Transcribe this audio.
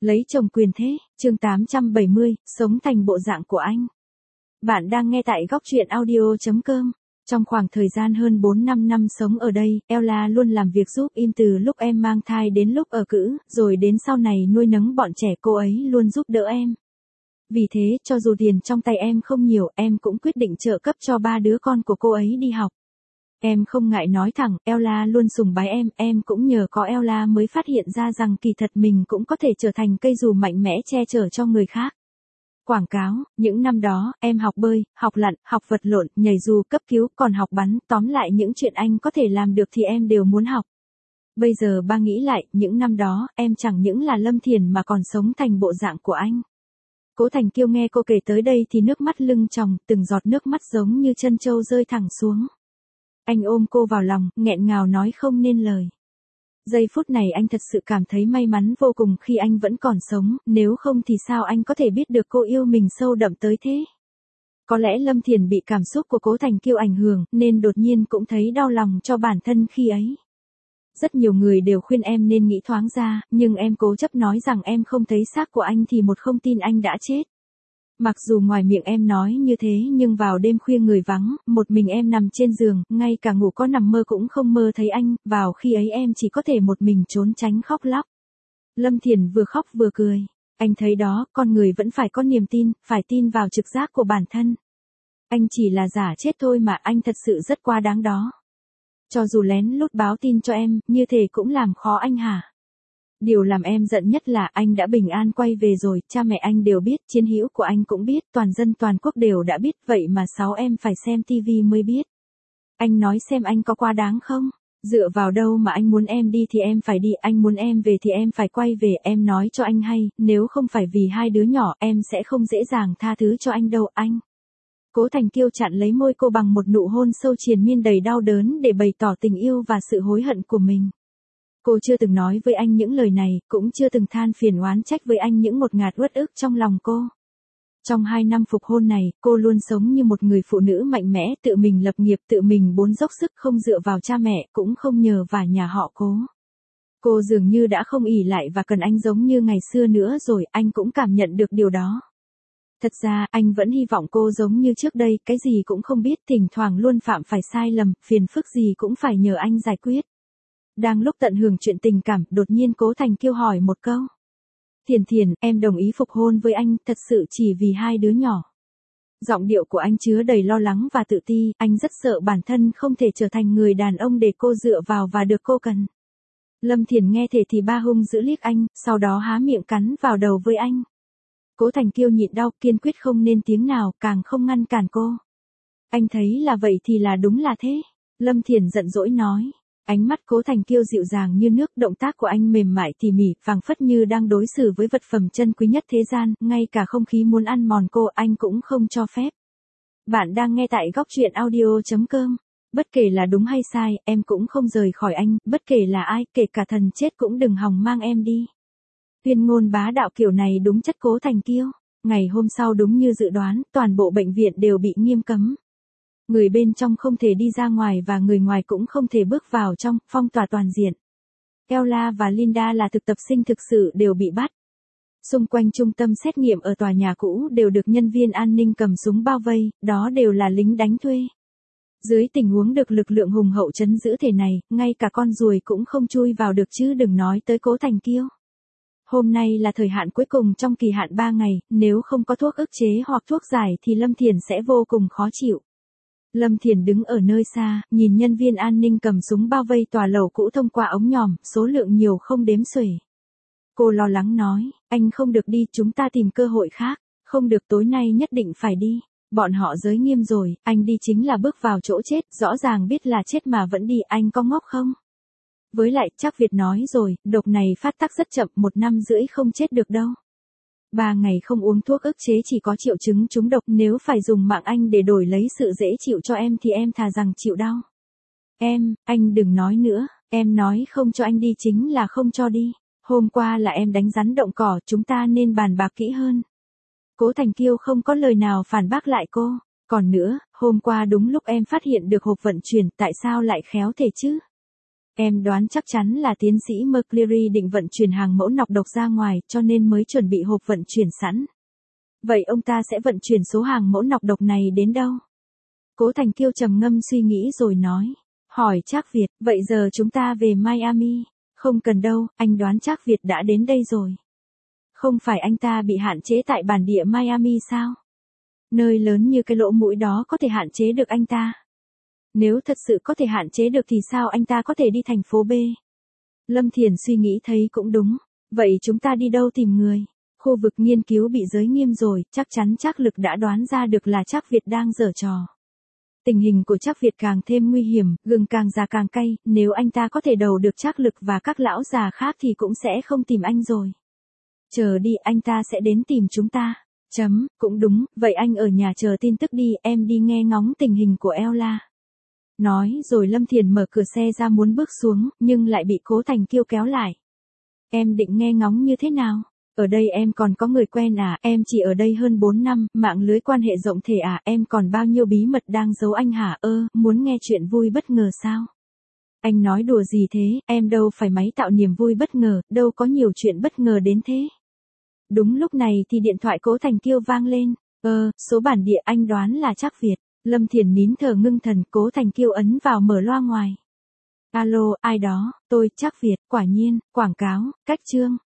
Lấy chồng quyền thế, chương 870, sống thành bộ dạng của anh. Bạn đang nghe tại góc truyện audio.com. Trong khoảng thời gian hơn 4-5 năm sống ở đây, Ella luôn làm việc giúp em từ lúc em mang thai đến lúc ở cữ, rồi đến sau này nuôi nấng bọn trẻ cô ấy luôn giúp đỡ em. Vì thế, cho dù tiền trong tay em không nhiều, em cũng quyết định trợ cấp cho 3 đứa con của cô ấy đi học. Em không ngại nói thẳng, Ella luôn sùng bái em cũng nhờ có Ella mới phát hiện ra rằng kỳ thật mình cũng có thể trở thành cây dù mạnh mẽ che chở cho người khác. Quảng cáo, những năm đó, em học bơi, học lặn, học vật lộn, nhảy dù, cấp cứu, còn học bắn, tóm lại những chuyện anh có thể làm được thì em đều muốn học. Bây giờ ba nghĩ lại, những năm đó, em chẳng những là Lâm Thiền mà còn sống thành bộ dạng của anh. Cố Thành Kiêu nghe cô kể tới đây thì nước mắt lưng tròng, từng giọt nước mắt giống như chân trâu rơi thẳng xuống. Anh ôm cô vào lòng, nghẹn ngào nói không nên lời. Giây phút này anh thật sự cảm thấy may mắn vô cùng khi anh vẫn còn sống, nếu không thì sao anh có thể biết được cô yêu mình sâu đậm tới thế. Có lẽ Lâm Thiền bị cảm xúc của Cố Thành Kiêu ảnh hưởng, nên đột nhiên cũng thấy đau lòng cho bản thân khi ấy. Rất nhiều người đều khuyên em nên nghĩ thoáng ra, nhưng em cố chấp nói rằng em không thấy xác của anh thì một không tin anh đã chết. Mặc dù ngoài miệng em nói như thế nhưng vào đêm khuya người vắng, một mình em nằm trên giường, ngay cả ngủ có nằm mơ cũng không mơ thấy anh, vào khi ấy em chỉ có thể một mình trốn tránh khóc lóc. Lâm Thiền vừa khóc vừa cười. Anh thấy đó, con người vẫn phải có niềm tin, phải tin vào trực giác của bản thân. Anh chỉ là giả chết thôi mà anh thật sự rất quá đáng đó. Cho dù lén lút báo tin cho em, như thế cũng làm khó anh hả? Điều làm em giận nhất là anh đã bình an quay về rồi, cha mẹ anh đều biết, chiến hữu của anh cũng biết, toàn dân toàn quốc đều đã biết, vậy mà em phải xem tivi mới biết. Anh nói xem anh có quá đáng không? Dựa vào đâu mà anh muốn em đi thì em phải đi, anh muốn em về thì em phải quay về, em nói cho anh hay, nếu không phải vì 2 đứa nhỏ em sẽ không dễ dàng tha thứ cho anh đâu anh. Cố Thành Kiêu chặn lấy môi cô bằng một nụ hôn sâu triền miên đầy đau đớn để bày tỏ tình yêu và sự hối hận của mình. Cô chưa từng nói với anh những lời này, cũng chưa từng than phiền oán trách với anh những ngột ngạt uất ức trong lòng cô. Trong 2 năm phục hôn này, cô luôn sống như một người phụ nữ mạnh mẽ, tự mình lập nghiệp, tự mình bốn dốc sức, không dựa vào cha mẹ, cũng không nhờ vả nhà họ Cố. Cô dường như đã không ỷ lại và cần anh giống như ngày xưa nữa rồi, anh cũng cảm nhận được điều đó. Thật ra, anh vẫn hy vọng cô giống như trước đây, cái gì cũng không biết, thỉnh thoảng luôn phạm phải sai lầm, phiền phức gì cũng phải nhờ anh giải quyết. Đang lúc tận hưởng chuyện tình cảm, đột nhiên Cố Thành Kiêu hỏi một câu. Thiền, em đồng ý phục hôn với anh, thật sự chỉ vì 2 đứa nhỏ. Giọng điệu của anh chứa đầy lo lắng và tự ti, anh rất sợ bản thân không thể trở thành người đàn ông để cô dựa vào và được cô cần. Lâm Thiền nghe thế thì ba hung dữ liếc anh, sau đó há miệng cắn vào đầu với anh. Cố Thành Kiêu nhịn đau, kiên quyết không nên tiếng nào, càng không ngăn cản cô. Anh thấy là vậy thì là đúng là thế. Lâm Thiền giận dỗi nói. Ánh mắt Cố Thành Kiêu dịu dàng như nước, động tác của anh mềm mại tỉ mỉ, phảng phất như đang đối xử với vật phẩm chân quý nhất thế gian, ngay cả không khí muốn ăn mòn cô anh cũng không cho phép. Bạn đang nghe tại góc truyện audio.com. Bất kể là đúng hay sai, em cũng không rời khỏi anh, bất kể là ai, kể cả thần chết cũng đừng hòng mang em đi. Tuyên ngôn bá đạo kiểu này đúng chất Cố Thành Kiêu. Ngày hôm sau đúng như dự đoán, toàn bộ bệnh viện đều bị nghiêm cấm. Người bên trong không thể đi ra ngoài và người ngoài cũng không thể bước vào trong, phong tỏa toàn diện. Ella và Linda là thực tập sinh thực sự đều bị bắt. Xung quanh trung tâm xét nghiệm ở tòa nhà cũ đều được nhân viên an ninh cầm súng bao vây, đó đều là lính đánh thuê. Dưới tình huống được lực lượng hùng hậu trấn giữ thế này, ngay cả con ruồi cũng không chui vào được chứ đừng nói tới Cố Thành Kiêu. Hôm nay là thời hạn cuối cùng trong kỳ hạn 3 ngày, nếu không có thuốc ức chế hoặc thuốc giải thì Lâm Thiền sẽ vô cùng khó chịu. Lâm Thiền đứng ở nơi xa, nhìn nhân viên an ninh cầm súng bao vây tòa lầu cũ thông qua ống nhòm, số lượng nhiều không đếm xuể. Cô lo lắng nói, anh không được đi, chúng ta tìm cơ hội khác, không được tối nay nhất định phải đi. Bọn họ giới nghiêm rồi, anh đi chính là bước vào chỗ chết, rõ ràng biết là chết mà vẫn đi, anh có ngốc không? Với lại, chắc Việt nói rồi, độc này phát tác rất chậm, 1 năm rưỡi không chết được đâu. 3 ngày không uống thuốc ức chế chỉ có triệu chứng trúng độc, nếu phải dùng mạng anh để đổi lấy sự dễ chịu cho em thì em thà rằng chịu đau. Anh đừng nói nữa, em nói không cho anh đi chính là không cho đi. Hôm qua là em đánh rắn động cỏ, chúng ta nên bàn bạc kỹ hơn. Cố Thành Kiêu không có lời nào phản bác lại cô. Còn nữa, hôm qua đúng lúc em phát hiện được hộp vận chuyển, tại sao lại khéo thể chứ? Em đoán chắc chắn là tiến sĩ Mercury định vận chuyển hàng mẫu nọc độc ra ngoài cho nên mới chuẩn bị hộp vận chuyển sẵn. Vậy ông ta sẽ vận chuyển số hàng mẫu nọc độc này đến đâu? Cố Thành Kiêu trầm ngâm suy nghĩ rồi nói. Hỏi Trác Việt, vậy giờ chúng ta về Miami. Không cần đâu, anh đoán Trác Việt đã đến đây rồi. Không phải anh ta bị hạn chế tại bản địa Miami sao? Nơi lớn như cái lỗ mũi đó có thể hạn chế được anh ta. Nếu thật sự có thể hạn chế được thì sao anh ta có thể đi thành phố B? Lâm Thiền suy nghĩ thấy cũng đúng. Vậy chúng ta đi đâu tìm người? Khu vực nghiên cứu bị giới nghiêm rồi, chắc chắn Trác Lực đã đoán ra được là Trác Việt đang giở trò. Tình hình của Trác Việt càng thêm nguy hiểm, gừng càng già càng cay, nếu anh ta có thể đầu được Trác Lực và các lão già khác thì cũng sẽ không tìm anh rồi. Chờ đi, anh ta sẽ đến tìm chúng ta. Cũng đúng, vậy anh ở nhà chờ tin tức đi, em đi nghe ngóng tình hình của Ella. Nói rồi Lâm Thiền mở cửa xe ra muốn bước xuống, nhưng lại bị Cố Thành Kiêu kéo lại. Em định nghe ngóng như thế nào? Ở đây em còn có người quen à, em chỉ ở đây hơn 4 năm, mạng lưới quan hệ rộng thể à, em còn bao nhiêu bí mật đang giấu anh hả? Muốn nghe chuyện vui bất ngờ sao? Anh nói đùa gì thế, em đâu phải máy tạo niềm vui bất ngờ, đâu có nhiều chuyện bất ngờ đến thế. Đúng lúc này thì điện thoại Cố Thành Kiêu vang lên. Số bản địa, anh đoán là Trác Việt. Lâm Thiền nín thở ngưng thần, Cố Thành Kiêu ấn vào mở loa ngoài. Alo, ai đó, tôi, Trác Việt, quả nhiên, quảng cáo, cách chương.